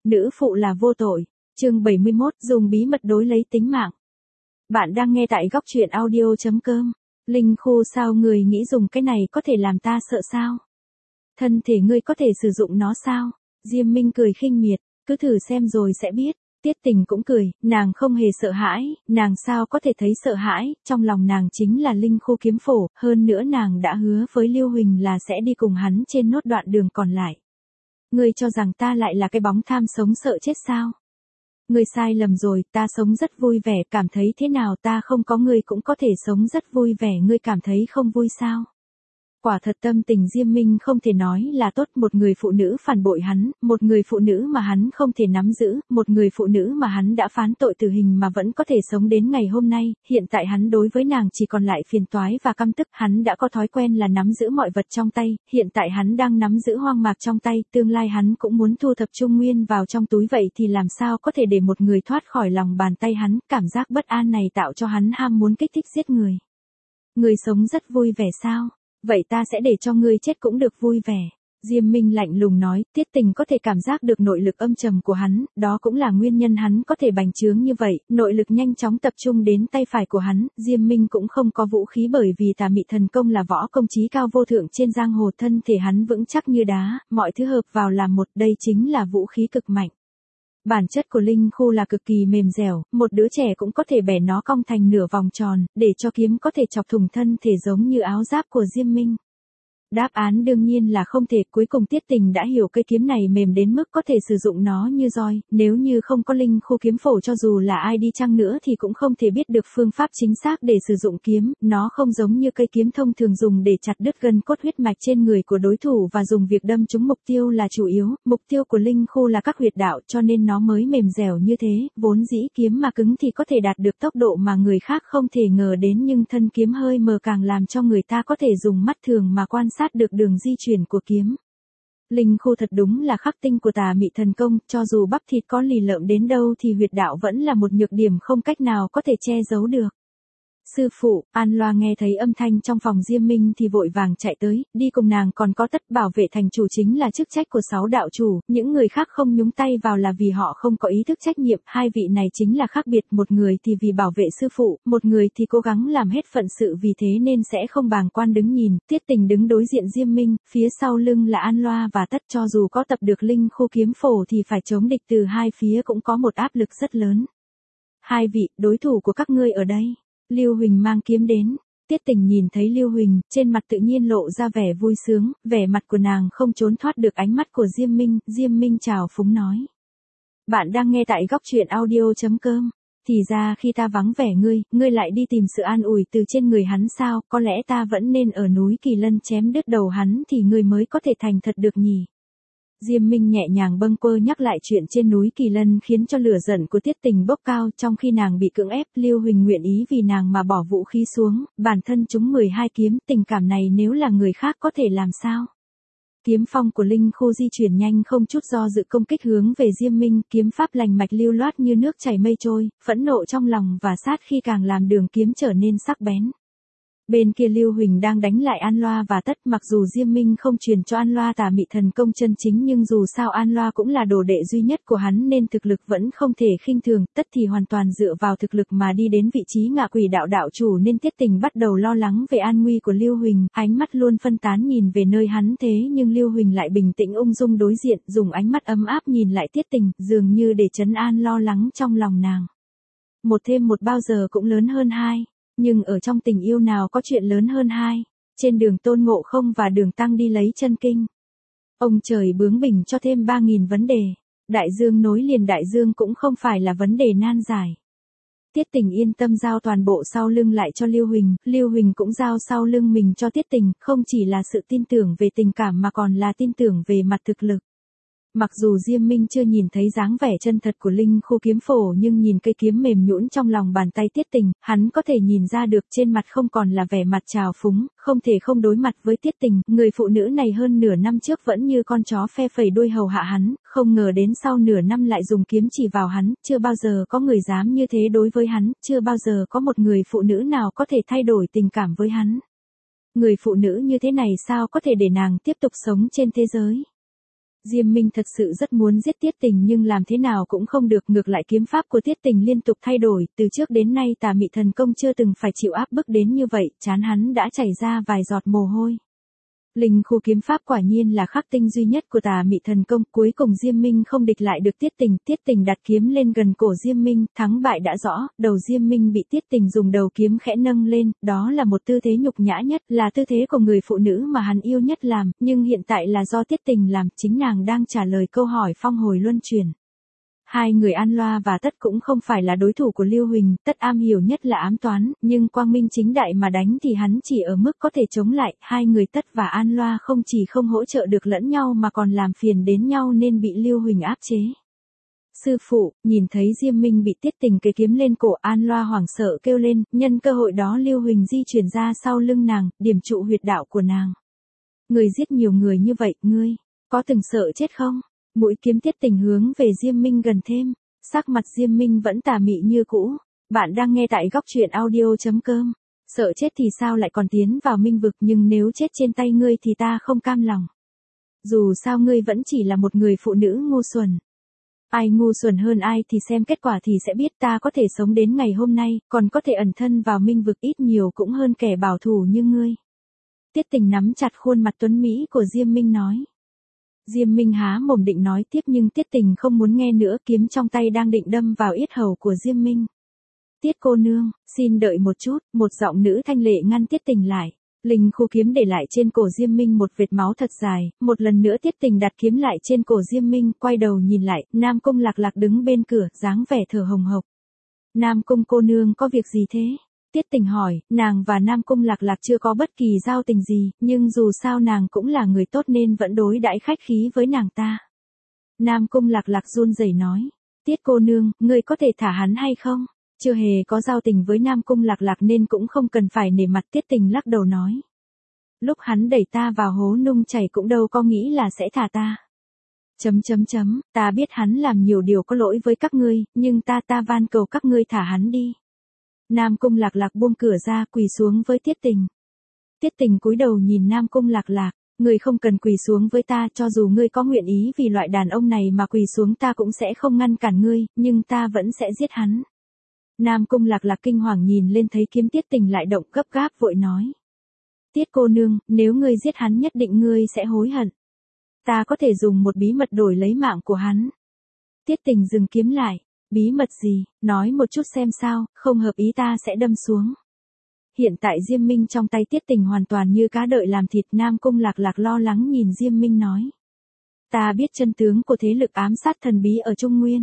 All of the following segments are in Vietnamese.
nữ phụ là vô tội. Chương 71, dùng bí mật đối lấy tính mạng. Bạn đang nghe tại góc truyện audio.com. Linh khu sao người nghĩ dùng cái này có thể làm ta sợ sao? Thân thể ngươi có thể sử dụng nó sao? Diêm Minh cười khinh miệt, cứ thử xem rồi sẽ biết. Tiết Tình cũng cười, nàng không hề sợ hãi, nàng sao có thể thấy sợ hãi, trong lòng nàng chính là linh khu kiếm phổ, hơn nữa nàng đã hứa với Lưu Huỳnh là sẽ đi cùng hắn trên nốt đoạn đường còn lại. Ngươi cho rằng ta lại là cái bóng tham sống sợ chết sao? Ngươi sai lầm rồi, ta sống rất vui vẻ, cảm thấy thế nào ta không có ngươi cũng có thể sống rất vui vẻ, ngươi cảm thấy không vui sao? Quả thật tâm tình Diêm Minh không thể nói là tốt, một người phụ nữ phản bội hắn, một người phụ nữ mà hắn không thể nắm giữ, một người phụ nữ mà hắn đã phán tội tử hình mà vẫn có thể sống đến ngày hôm nay, hiện tại hắn đối với nàng chỉ còn lại phiền toái và căm tức, hắn đã có thói quen là nắm giữ mọi vật trong tay, hiện tại hắn đang nắm giữ hoang mạc trong tay, tương lai hắn cũng muốn thu thập Trung Nguyên vào trong túi, vậy thì làm sao có thể để một người thoát khỏi lòng bàn tay hắn, cảm giác bất an này tạo cho hắn ham muốn kích thích giết người. Người sống rất vui vẻ sao? Vậy ta sẽ để cho ngươi chết cũng được vui vẻ. Diêm Minh lạnh lùng nói, Tiết Tình có thể cảm giác được nội lực âm trầm của hắn, đó cũng là nguyên nhân hắn có thể bành trướng như vậy, nội lực nhanh chóng tập trung đến tay phải của hắn, Diêm Minh cũng không có vũ khí bởi vì Tà Mị Thần Công là võ công chí cao vô thượng trên giang hồ, thân thể hắn vững chắc như đá, mọi thứ hợp vào làm một, đây chính là vũ khí cực mạnh. Bản chất của linh khu là cực kỳ mềm dẻo, một đứa trẻ cũng có thể bẻ nó cong thành nửa vòng tròn, để cho kiếm có thể chọc thủng thân thể giống như áo giáp của Diêm Minh. Đáp án đương nhiên là không thể, cuối cùng Tiết Tình đã hiểu cây kiếm này mềm đến mức có thể sử dụng nó như roi, nếu như không có linh khu kiếm phổ cho dù là ai đi chăng nữa thì cũng không thể biết được phương pháp chính xác để sử dụng kiếm, nó không giống như cây kiếm thông thường dùng để chặt đứt gân cốt huyết mạch trên người của đối thủ và dùng việc đâm trúng mục tiêu là chủ yếu, mục tiêu của linh khu là các huyệt đạo cho nên nó mới mềm dẻo như thế, vốn dĩ kiếm mà cứng thì có thể đạt được tốc độ mà người khác không thể ngờ đến nhưng thân kiếm hơi mờ càng làm cho người ta có thể dùng mắt thường mà quan sát được đường di chuyển của kiếm. Linh khu thật đúng là khắc tinh của Tà Mị Thần Công, cho dù bắp thịt có lì lợm đến đâu thì huyệt đạo vẫn là một nhược điểm không cách nào có thể che giấu được. Sư phụ, An Loa nghe thấy âm thanh trong phòng Diêm Minh thì vội vàng chạy tới, đi cùng nàng còn có Tất bảo vệ thành chủ chính là chức trách của 6 đạo chủ, những người khác không nhúng tay vào là vì họ không có ý thức trách nhiệm, hai vị này chính là khác biệt, một người thì vì bảo vệ sư phụ, một người thì cố gắng làm hết phận sự vì thế nên sẽ không bàng quan đứng nhìn, Tiết Tình đứng đối diện Diêm Minh, phía sau lưng là An Loa và Tất, cho dù có tập được linh khu kiếm phổ thì phải chống địch từ hai phía cũng có một áp lực rất lớn. Hai vị, đối thủ của các ngươi ở đây. Lưu Huỳnh mang kiếm đến, Tiết Tình nhìn thấy Lưu Huỳnh, trên mặt tự nhiên lộ ra vẻ vui sướng, vẻ mặt của nàng không trốn thoát được ánh mắt của Diêm Minh chào phúng nói. Bạn đang nghe tại góc truyện audio.com, thì ra khi ta vắng vẻ ngươi lại đi tìm sự an ủi từ trên người hắn sao, có lẽ ta vẫn nên ở núi Kỳ Lân chém đứt đầu hắn thì ngươi mới có thể thành thật được nhỉ. Diêm Minh nhẹ nhàng bâng quơ nhắc lại chuyện trên núi Kỳ Lân khiến cho lửa giận của Tiết Tình bốc cao, trong khi nàng bị cưỡng ép, Lưu Huỳnh nguyện ý vì nàng mà bỏ vũ khí xuống, bản thân chúng 12 kiếm, tình cảm này nếu là người khác có thể làm sao? Kiếm phong của linh khu di chuyển nhanh không chút do dự công kích hướng về Diêm Minh, kiếm pháp lành mạch lưu loát như nước chảy mây trôi, phẫn nộ trong lòng và sát khi càng làm đường kiếm trở nên sắc bén. Bên kia Lưu Huỳnh đang đánh lại An Loa và Tất, mặc dù Diêm Minh không truyền cho An Loa Tà Mị Thần Công chân chính nhưng dù sao An Loa cũng là đồ đệ duy nhất của hắn nên thực lực vẫn không thể khinh thường, Tất thì hoàn toàn dựa vào thực lực mà đi đến vị trí Ngạ Quỷ đạo đạo chủ nên Tiết Tình bắt đầu lo lắng về an nguy của Lưu Huỳnh, ánh mắt luôn phân tán nhìn về nơi hắn thế nhưng Lưu Huỳnh lại bình tĩnh ung dung đối diện, dùng ánh mắt ấm áp nhìn lại Tiết Tình, dường như để trấn an lo lắng trong lòng nàng. 1 thêm 1 bao giờ cũng lớn hơn 2. Nhưng ở trong tình yêu nào có chuyện lớn hơn 2, trên đường Tôn Ngộ Không và đường Tăng đi lấy chân kinh. Ông trời bướng bỉnh cho thêm 3.000 vấn đề, đại dương nối liền đại dương cũng không phải là vấn đề nan giải. Tiết Tình yên tâm giao toàn bộ sau lưng lại cho Lưu Huỳnh cũng giao sau lưng mình cho Tiết Tình, không chỉ là sự tin tưởng về tình cảm mà còn là tin tưởng về mặt thực lực. Mặc dù Diêm Minh chưa nhìn thấy dáng vẻ chân thật của linh khu kiếm phổ nhưng nhìn cây kiếm mềm nhũn trong lòng bàn tay Tiết Tình, hắn có thể nhìn ra được trên mặt không còn là vẻ mặt trào phúng, không thể không đối mặt với Tiết Tình, người phụ nữ này hơn nửa năm trước vẫn như con chó phe phẩy đuôi hầu hạ hắn, không ngờ đến sau nửa năm lại dùng kiếm chỉ vào hắn, chưa bao giờ có người dám như thế đối với hắn, chưa bao giờ có một người phụ nữ nào có thể thay đổi tình cảm với hắn. Người phụ nữ như thế này sao có thể để nàng tiếp tục sống trên thế giới? Diêm Minh thật sự rất muốn giết Tiết Tình nhưng làm thế nào cũng không được, ngược lại kiếm pháp của Tiết Tình liên tục thay đổi, từ trước đến nay Tà Mị Thần Công chưa từng phải chịu áp bức đến như vậy, trán hắn đã chảy ra vài giọt mồ hôi. Linh khu kiếm pháp quả nhiên là khắc tinh duy nhất của Tà Mị Thần Công, cuối cùng Diêm Minh không địch lại được Tiết Tình đặt kiếm lên gần cổ Diêm Minh, thắng bại đã rõ, đầu Diêm Minh bị Tiết Tình dùng đầu kiếm khẽ nâng lên, đó là một tư thế nhục nhã nhất, là tư thế của người phụ nữ mà hắn yêu nhất làm, nhưng hiện tại là do Tiết Tình làm, chính nàng đang trả lời câu hỏi phong hồi luân chuyển. Hai người An Loa và Tất cũng không phải là đối thủ của Lưu Huỳnh, Tất am hiểu nhất là ám toán, nhưng quang minh chính đại mà đánh thì hắn chỉ ở mức có thể chống lại, hai người Tất và An Loa không chỉ không hỗ trợ được lẫn nhau mà còn làm phiền đến nhau nên bị Lưu Huỳnh áp chế. Sư phụ, nhìn thấy Diêm Minh bị Tiết Tình kế kiếm lên cổ, An Loa hoảng sợ kêu lên, nhân cơ hội đó Lưu Huỳnh di chuyển ra sau lưng nàng, điểm trụ huyệt đạo của nàng. Người giết nhiều người như vậy, ngươi, có từng sợ chết không? Mũi kiếm Tiết Tình hướng về Diêm Minh gần thêm, sắc mặt Diêm Minh vẫn tà mị như cũ. Bạn đang nghe tại góc truyện audio.com. Sợ chết thì sao lại còn tiến vào minh vực, nhưng nếu chết trên tay ngươi thì ta không cam lòng. Dù sao ngươi vẫn chỉ là một người phụ nữ ngu xuẩn. Ai ngu xuẩn hơn ai thì xem kết quả thì sẽ biết, ta có thể sống đến ngày hôm nay, còn có thể ẩn thân vào minh vực ít nhiều cũng hơn kẻ bảo thủ như ngươi. Tiết Tình nắm chặt khuôn mặt tuấn Mỹ của Diêm Minh nói. Diêm Minh há mồm định nói tiếp nhưng Tiết Tình không muốn nghe nữa, kiếm trong tay đang định đâm vào yết hầu của Diêm Minh. Tiết cô nương, xin đợi một chút, một giọng nữ thanh lệ ngăn Tiết Tình lại. Linh khu kiếm để lại trên cổ Diêm Minh một vệt máu thật dài, một lần nữa Tiết Tình đặt kiếm lại trên cổ Diêm Minh, quay đầu nhìn lại, Nam Cung Lạc Lạc đứng bên cửa, dáng vẻ thở hồng hộc. Nam Cung cô nương có việc gì thế? Tiết Tình hỏi, nàng và Nam Cung Lạc Lạc chưa có bất kỳ giao tình gì, nhưng dù sao nàng cũng là người tốt nên vẫn đối đãi khách khí với nàng ta. Nam Cung Lạc Lạc run rẩy nói, Tiết cô nương, ngươi có thể thả hắn hay không? Chưa hề có giao tình với Nam Cung Lạc Lạc nên cũng không cần phải nể mặt. Tiết Tình lắc đầu nói. Lúc hắn đẩy ta vào hố nung chảy cũng đâu có nghĩ là sẽ thả ta. Ta biết hắn làm nhiều điều có lỗi với các ngươi, nhưng ta van cầu các ngươi thả hắn đi. Nam Cung Lạc Lạc buông cửa ra, quỳ xuống với Tiết Tình. Tiết Tình cúi đầu nhìn Nam Cung Lạc Lạc, ngươi không cần quỳ xuống với ta, cho dù ngươi có nguyện ý vì loại đàn ông này mà quỳ xuống ta cũng sẽ không ngăn cản ngươi, nhưng ta vẫn sẽ giết hắn. Nam Cung Lạc Lạc kinh hoàng nhìn lên thấy kiếm Tiết Tình lại động, gấp gáp vội nói. Tiết cô nương, nếu ngươi giết hắn nhất định ngươi sẽ hối hận. Ta có thể dùng một bí mật đổi lấy mạng của hắn. Tiết Tình dừng kiếm lại. Bí mật gì, nói một chút xem sao, không hợp ý ta sẽ đâm xuống. Hiện tại Diêm Minh trong tay Tiết Tình hoàn toàn như cá đợi làm thịt. Nam Cung Lạc Lạc lo lắng nhìn Diêm Minh nói. Ta biết chân tướng của thế lực ám sát thần bí ở Trung Nguyên.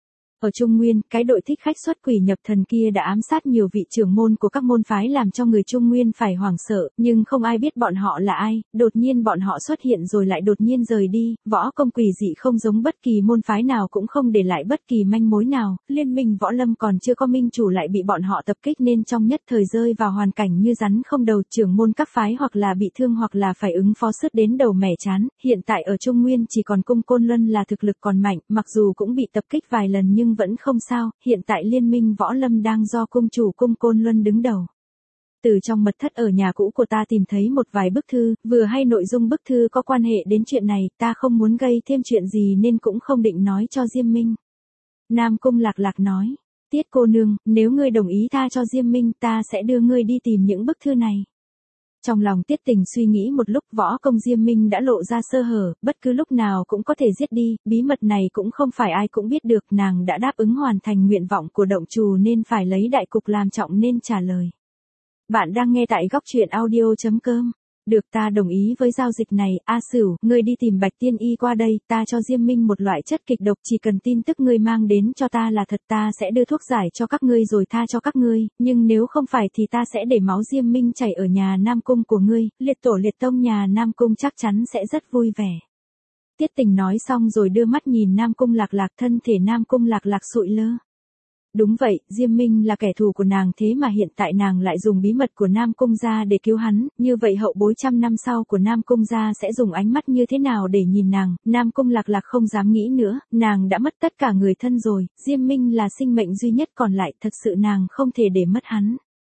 Ở Trung Nguyên, cái đội thích khách xuất quỷ nhập thần kia đã ám sát nhiều vị trưởng môn của các môn phái làm cho người Trung Nguyên phải hoảng sợ, nhưng không ai biết bọn họ là ai, đột nhiên bọn họ xuất hiện rồi lại đột nhiên rời đi, võ công quỷ dị không giống bất kỳ môn phái nào cũng không để lại bất kỳ manh mối nào, liên minh võ lâm còn chưa có minh chủ lại bị bọn họ tập kích nên trong nhất thời rơi vào hoàn cảnh như rắn không đầu, trưởng môn các phái hoặc là bị thương hoặc là phải ứng phó sứt đến đầu mẻ chán, hiện tại ở Trung Nguyên chỉ còn Cung Côn Luân là thực lực còn mạnh, mặc dù cũng bị tập kích vài lần nhưng vẫn không sao, hiện tại liên minh võ lâm đang do cung chủ Cung Côn Luân đứng đầu. Từ trong mật thất ở nhà cũ của ta tìm thấy một vài bức thư, vừa hay nội dung bức thư có quan hệ đến chuyện này, ta không muốn gây thêm chuyện gì nên cũng không định nói cho Diêm Minh. Nam Cung Lạc Lạc nói, Tiết cô nương, nếu ngươi đồng ý tha cho Diêm Minh ta sẽ đưa ngươi đi tìm những bức thư này. Trong lòng Tiết Tình suy nghĩ một lúc, võ công Diêm Minh đã lộ ra sơ hở, bất cứ lúc nào cũng có thể giết đi, bí mật này cũng không phải ai cũng biết được, nàng đã đáp ứng hoàn thành nguyện vọng của động trù nên phải lấy đại cục làm trọng nên trả lời. Bạn đang nghe tại góc truyện audio.com. Được, ta đồng ý với giao dịch này. A Sửu, ngươi đi tìm Bạch Tiên Y qua đây, ta cho Diêm Minh một loại chất kịch độc, chỉ cần tin tức ngươi mang đến cho ta là thật, ta sẽ đưa thuốc giải cho các ngươi rồi tha cho các ngươi, nhưng nếu không phải thì ta sẽ để máu Diêm Minh chảy ở nhà Nam Cung của ngươi, liệt tổ liệt tông nhà Nam Cung chắc chắn sẽ rất vui vẻ. Tiết Tình nói xong rồi đưa mắt nhìn Nam Cung Lạc Lạc, thân thể Nam Cung Lạc Lạc sụi lơ. Đúng vậy, Diêm Minh là kẻ thù của nàng thế mà hiện tại nàng lại dùng bí mật của Nam Cung gia để cứu hắn, như vậy hậu bối trăm năm sau của Nam Cung gia sẽ dùng ánh mắt như thế nào để nhìn nàng. Nam Cung Lạc Lạc không dám nghĩ nữa, nàng đã mất tất cả người thân rồi, Diêm Minh là sinh mệnh duy nhất còn lại, thật sự nàng không thể để mất hắn.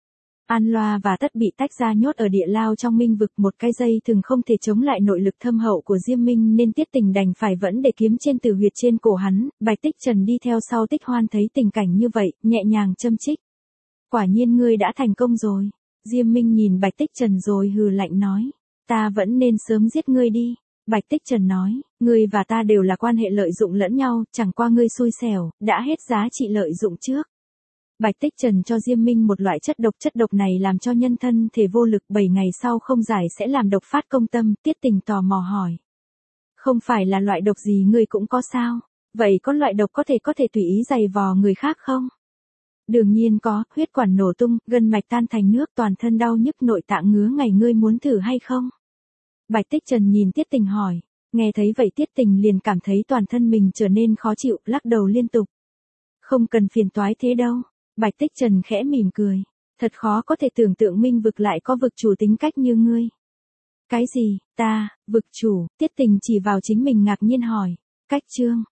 An Loa và Tất bị tách ra nhốt ở địa lao trong minh vực, một cái dây thừng không thể chống lại nội lực thâm hậu của Diêm Minh nên Tiết Tình đành phải vẫn để kiếm trên tử huyệt trên cổ hắn. Bạch Tích Trần đi theo sau Tích Hoan thấy tình cảnh như vậy, nhẹ nhàng châm chích. Quả nhiên ngươi đã thành công rồi. Diêm Minh nhìn Bạch Tích Trần rồi hừ lạnh nói. Ta vẫn nên sớm giết ngươi đi. Bạch Tích Trần nói, ngươi và ta đều là quan hệ lợi dụng lẫn nhau, chẳng qua ngươi xui xẻo, đã hết giá trị lợi dụng trước. Bạch Tích Trần cho Diêm Minh một loại chất độc này làm cho nhân thân thể vô lực, 7 ngày sau không giải sẽ làm độc phát công tâm. Tiết Tình tò mò hỏi. Không phải là loại độc gì ngươi cũng có sao? Vậy có loại độc có thể tùy ý giày vò người khác không? Đương nhiên có, huyết quản nổ tung, gân mạch tan thành nước, toàn thân đau nhức, nội tạng ngứa ngày, ngươi muốn thử hay không? Bạch Tích Trần nhìn Tiết Tình hỏi. Nghe thấy vậy Tiết Tình liền cảm thấy toàn thân mình trở nên khó chịu, lắc đầu liên tục. Không cần phiền toái thế đâu. Bạch Tích Trần khẽ mỉm cười. Thật khó có thể tưởng tượng minh vực lại có vực chủ tính cách như ngươi. Cái gì, ta, vực chủ? Tiết Tình chỉ vào chính mình ngạc nhiên hỏi. Cách chương.